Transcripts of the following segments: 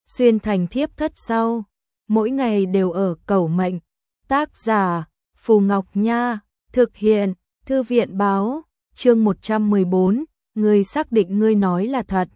xuyên thành thiếp thất sau, mỗi ngày đều ở cầu mệnh. Tác giả Phù Ngọc Nha, thực hiện Thư viện báo, chương 114, ngươi xác định ngươi nói là thật.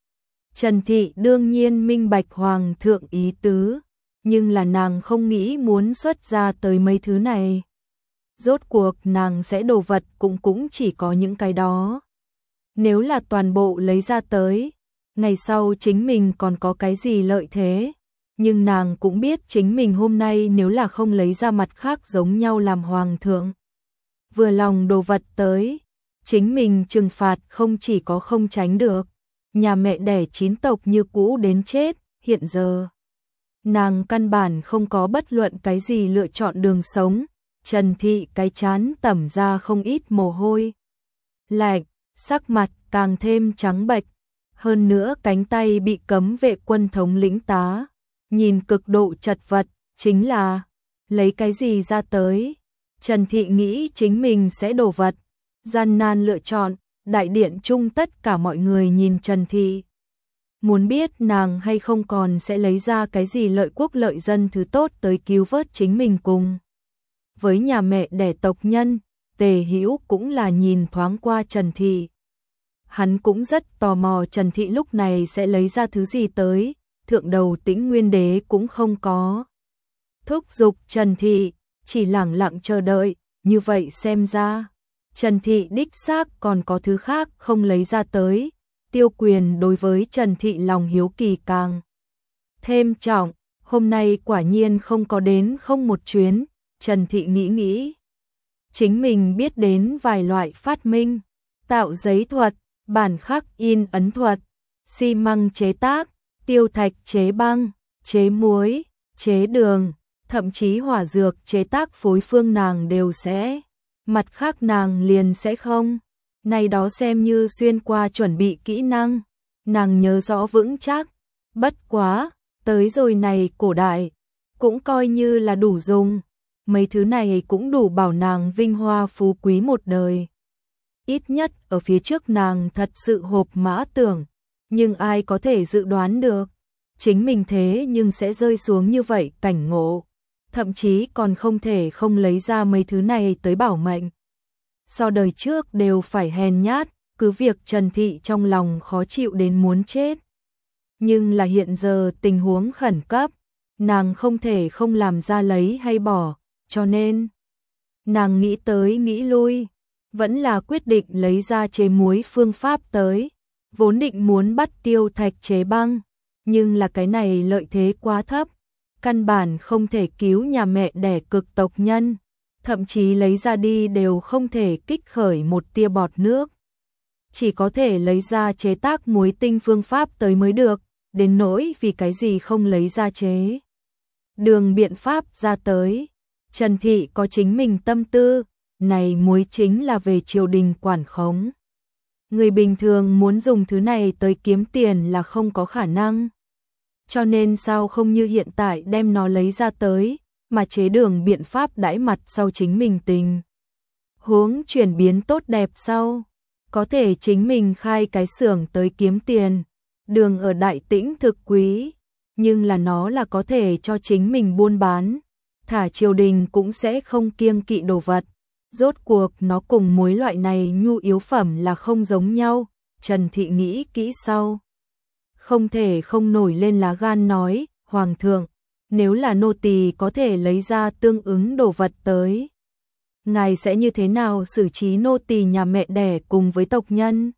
Trần Thị đương nhiên minh bạch hoàng thượng ý tứ, nhưng là nàng không nghĩ muốn xuất ra tới mấy thứ này. Rốt cuộc nàng sẽ đồ vật cũng chỉ có những cái đó. Nếu là toàn bộ lấy ra tới, ngày sau chính mình còn có cái gì lợi thế. Nhưng nàng cũng biết chính mình hôm nay nếu là không lấy ra mặt khác giống nhau làm hoàng thượng. Vừa lòng đồ vật tới, chính mình trừng phạt không chỉ có không tránh được. Nhà mẹ đẻ 9 tộc như cũ đến chết, hiện giờ. Nàng căn bản không có bất luận cái gì lựa chọn đường sống. Trần Thị cái chán tẩm ra không ít mồ hôi lạnh, sắc mặt càng thêm trắng bệch, hơn nữa cánh tay bị cấm vệ quân thống lĩnh tá, nhìn cực độ chật vật, chính là lấy cái gì ra tới. Trần Thị nghĩ chính mình sẽ đổ vật, gian nan lựa chọn, đại điện chung tất cả mọi người nhìn Trần Thị. Muốn biết nàng hay không còn sẽ lấy ra cái gì lợi quốc lợi dân thứ tốt tới cứu vớt chính mình cùng. Với nhà mẹ đẻ tộc nhân, Tề Hữu cũng là nhìn thoáng qua Trần Thị. Hắn cũng rất tò mò Trần Thị lúc này sẽ lấy ra thứ gì tới, thượng đầu Tĩnh Nguyên Đế cũng không có thúc giục Trần Thị, chỉ lẳng lặng chờ đợi, như vậy xem ra. Trần Thị đích xác còn có thứ khác không lấy ra tới, Tiêu Quyền đối với Trần Thị lòng hiếu kỳ càng thêm trọng, hôm nay quả nhiên không có đến không một chuyến. Trần Thị nghĩ, chính mình biết đến vài loại phát minh, tạo giấy thuật, bản khắc in ấn thuật, xi măng chế tác, tiêu thạch chế băng, chế muối, chế đường, thậm chí hỏa dược chế tác phối phương nàng đều sẽ, mặt khác nàng liền sẽ không. Này đó xem như xuyên qua chuẩn bị kỹ năng, nàng nhớ rõ vững chắc, bất quá, tới rồi này cổ đại, cũng coi như là đủ dùng. Mấy thứ này cũng đủ bảo nàng vinh hoa phú quý một đời. Ít nhất ở phía trước nàng thật sự hộp mã tưởng, nhưng ai có thể dự đoán được, chính mình thế nhưng sẽ rơi xuống như vậy cảnh ngộ, thậm chí còn không thể không lấy ra mấy thứ này tới bảo mệnh. So đời trước đều phải hèn nhát, cứ việc Trần Thị trong lòng khó chịu đến muốn chết. Nhưng là hiện giờ tình huống khẩn cấp, nàng không thể không làm ra lấy hay bỏ. Cho nên, nàng nghĩ tới nghĩ lui, vẫn là quyết định lấy ra chế muối phương pháp tới, vốn định muốn bắt tiêu thạch chế băng, nhưng là cái này lợi thế quá thấp, căn bản không thể cứu nhà mẹ đẻ cực tộc nhân, thậm chí lấy ra đi đều không thể kích khởi một tia bọt nước. Chỉ có thể lấy ra chế tác muối tinh phương pháp tới mới được, đến nỗi vì cái gì không lấy ra chế đường biện pháp ra tới. Trần Thị có chính mình tâm tư, này muối chính là về triều đình quản khống. Người bình thường muốn dùng thứ này tới kiếm tiền là không có khả năng. Cho nên sao không như hiện tại đem nó lấy ra tới, mà chế đường biện pháp đãi mặt sau chính mình tình. Huống chuyển biến tốt đẹp sau, có thể chính mình khai cái xưởng tới kiếm tiền. Đường ở Đại Tĩnh thực quý, nhưng là nó là có thể cho chính mình buôn bán. Thả triều đình cũng sẽ không kiêng kỵ đồ vật. Rốt cuộc nó cùng muối loại này nhu yếu phẩm là không giống nhau. Trần Thị nghĩ kỹ sau, không thể không nổi lên lá gan nói, Hoàng thượng, nếu là nô tỳ có thể lấy ra tương ứng đồ vật tới, ngài sẽ như thế nào xử trí nô tỳ nhà mẹ đẻ cùng với tộc nhân?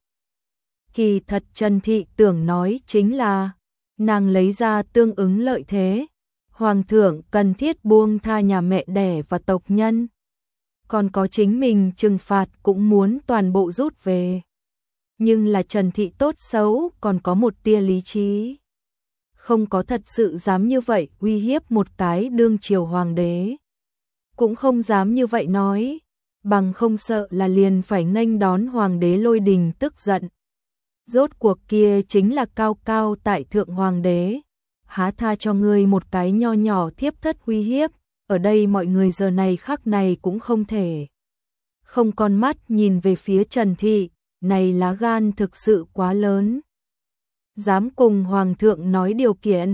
Kỳ thật Trần Thị tưởng nói chính là, nàng lấy ra tương ứng lợi thế. Hoàng thượng cần thiết buông tha nhà mẹ đẻ và tộc nhân. Còn có chính mình trừng phạt cũng muốn toàn bộ rút về. Nhưng là Trần Thị tốt xấu còn có một tia lý trí. Không có thật sự dám như vậy uy hiếp một cái đương triều hoàng đế. Cũng không dám như vậy nói, bằng không sợ là liền phải nghênh đón hoàng đế Lôi Đình tức giận. Rốt cuộc kia chính là cao cao tại thượng hoàng đế. Há tha cho ngươi một cái nho nhỏ thiếp thất uy hiếp, ở đây mọi người giờ này khắc này cũng không thể. Không con mắt nhìn về phía Trần Thị, này lá gan thực sự quá lớn. Dám cùng Hoàng thượng nói điều kiện,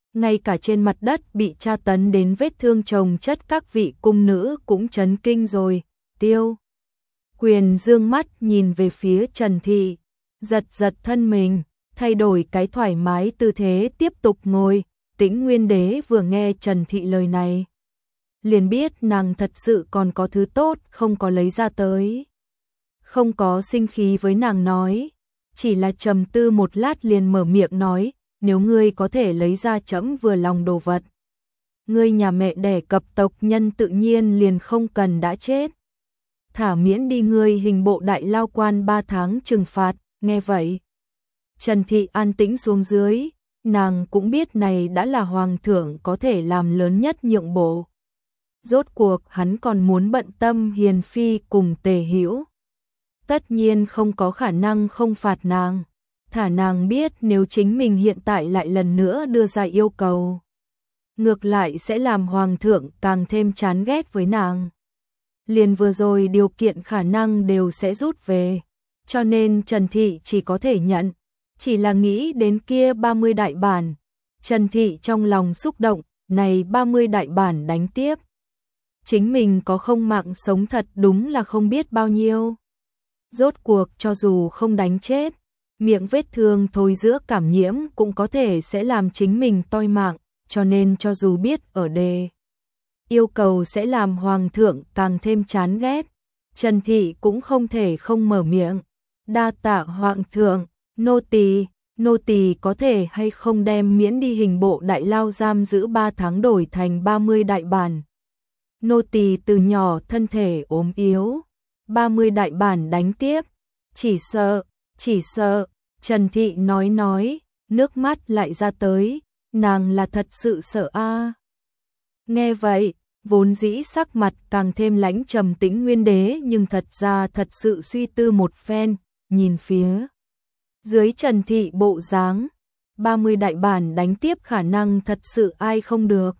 ngay cả trên mặt đất bị tra tấn đến vết thương chồng chất các vị cung nữ cũng chấn kinh rồi. Tiêu Quyền dương mắt nhìn về phía Trần Thị, giật giật thân mình, thay đổi cái thoải mái tư thế tiếp tục ngồi. Tĩnh Nguyên Đế vừa nghe Trần Thị lời này, liền biết nàng thật sự còn có thứ tốt không có lấy ra tới. Không có sinh khí với nàng nói, chỉ là trầm tư một lát liền mở miệng nói, nếu ngươi có thể lấy ra trẫm vừa lòng đồ vật, ngươi nhà mẹ đẻ cập tộc nhân tự nhiên liền không cần đã chết. Thả miễn đi ngươi hình bộ đại lao quan 3 tháng trừng phạt. Nghe vậy, Trần Thị an tĩnh xuống dưới, nàng cũng biết này đã là hoàng thượng có thể làm lớn nhất nhượng bộ. Rốt cuộc hắn còn muốn bận tâm hiền phi cùng Tề Hữu, tất nhiên không có khả năng không phạt nàng. Thả nàng biết nếu chính mình hiện tại lại lần nữa đưa ra yêu cầu, ngược lại sẽ làm hoàng thượng càng thêm chán ghét với nàng. Liền vừa rồi điều kiện khả năng đều sẽ rút về, cho nên Trần Thị chỉ có thể nhận. Chỉ là nghĩ đến kia 30 đại bản, Trần Thị trong lòng xúc động, này 30 đại bản đánh tiếp, chính mình có không mạng sống thật đúng là không biết bao nhiêu. Rốt cuộc cho dù không đánh chết, miệng vết thương thối giữa cảm nhiễm cũng có thể sẽ làm chính mình toi mạng, cho nên cho dù biết ở đề yêu cầu sẽ làm hoàng thượng càng thêm chán ghét, Trần Thị cũng không thể không mở miệng. Đa tạ hoàng thượng, nô tỳ có thể hay không đem miễn đi hình bộ đại lao giam giữ 3 tháng đổi thành 30 đại bản. Nô tỳ từ nhỏ thân thể ốm yếu, 30 đại bản đánh tiếp, chỉ sợ, Trần Thị nói, nước mắt lại ra tới, nàng là thật sự sợ a. Nghe vậy, vốn dĩ sắc mặt càng thêm lãnh trầm Tĩnh Nguyên Đế nhưng thật ra thật sự suy tư một phen, nhìn phía dưới Trần Thị bộ dáng, 30 đại bản đánh tiếp khả năng thật sự ai không được.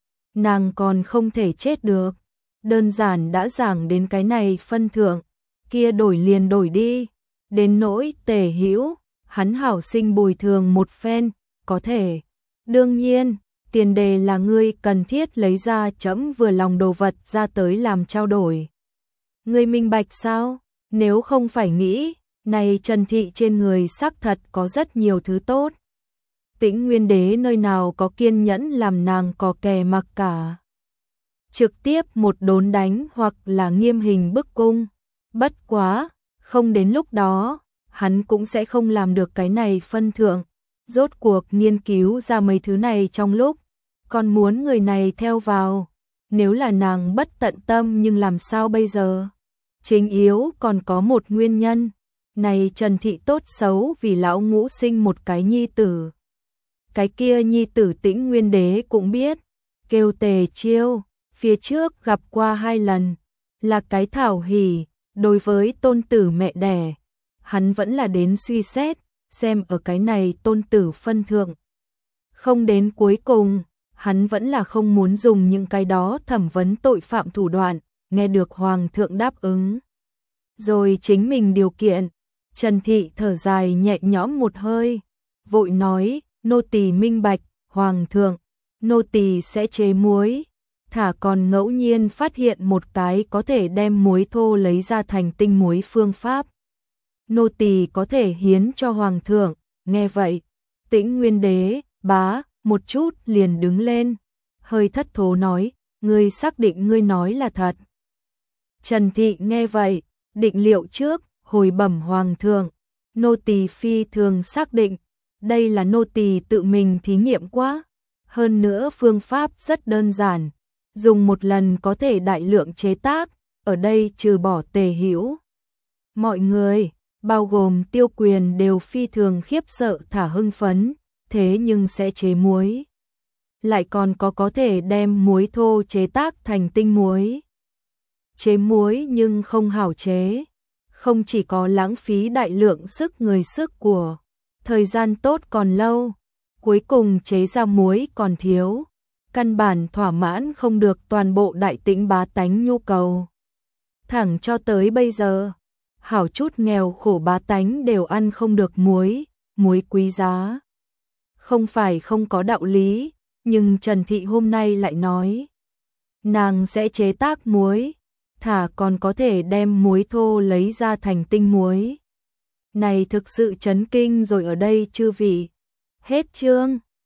Nàng còn không thể chết được, đơn giản đã giảng đến cái này phân thượng, kia đổi liền đổi đi. Đến nỗi Tề Hữu, hắn hảo sinh bồi thường một phen, có thể. Đương nhiên, tiền đề là ngươi cần thiết lấy ra trẫm vừa lòng đồ vật ra tới làm trao đổi. Ngươi minh bạch sao? Nếu không phải nghĩ, này Trần Thị trên người xác thật có rất nhiều thứ tốt. Tĩnh Nguyên Đế nơi nào có kiên nhẫn làm nàng có kè mặc cả. Trực tiếp một đốn đánh hoặc là nghiêm hình bức cung. Bất quá, không đến lúc đó, hắn cũng sẽ không làm được cái này phân thượng. Rốt cuộc nghiên cứu ra mấy thứ này trong lúc, còn muốn người này theo vào. Nếu là nàng bất tận tâm nhưng làm sao bây giờ? Chính yếu còn có một nguyên nhân. Này Trần Thị tốt xấu vì lão ngũ sinh một cái nhi tử. Cái kia nhi tử Tĩnh Nguyên Đế cũng biết, kêu Tề Chiêu, phía trước gặp qua 2 lần, là cái thảo hỉ, đối với tôn tử mẹ đẻ, hắn vẫn là đến suy xét, xem ở cái này tôn tử phân thượng. Không đến cuối cùng, hắn vẫn là không muốn dùng những cái đó thẩm vấn tội phạm thủ đoạn, nghe được hoàng thượng đáp ứng. Rồi chính mình điều kiện, Trần Thị thở dài nhẹ nhõm một hơi, vội nói, nô tỳ minh bạch, hoàng thượng, nô tỳ sẽ chế muối, thả còn ngẫu nhiên phát hiện một cái có thể đem muối thô lấy ra thành tinh muối phương pháp. Nô tỳ có thể hiến cho hoàng thượng. Nghe vậy, Tĩnh Nguyên Đế, bá, một chút liền đứng lên, hơi thất thố nói, ngươi xác định ngươi nói là thật. Trần Thị nghe vậy, định liệu trước, hồi bẩm hoàng thượng, nô tỳ phi thường xác định, đây là nô tỳ tự mình thí nghiệm quá, hơn nữa phương pháp rất đơn giản, dùng một lần có thể đại lượng chế tác, ở đây trừ bỏ Tề Hữu. Mọi người, bao gồm Tiêu Quyền đều phi thường khiếp sợ thả hưng phấn, thế nhưng sẽ chế muối. Lại còn có thể đem muối thô chế tác thành tinh muối. Chế muối nhưng không hảo chế, không chỉ có lãng phí đại lượng sức người sức của, thời gian tốt còn lâu, cuối cùng chế ra muối còn thiếu, căn bản thỏa mãn không được toàn bộ Đại Tĩnh bá tánh nhu cầu. Thẳng cho tới bây giờ, hảo chút nghèo khổ bá tánh đều ăn không được muối, muối quý giá. Không phải không có đạo lý, nhưng Trần Thị hôm nay lại nói, nàng sẽ chế tác muối, thả còn có thể đem muối thô lấy ra thành tinh muối. Này thực sự chấn kinh rồi ở đây chư vị. Hết chương.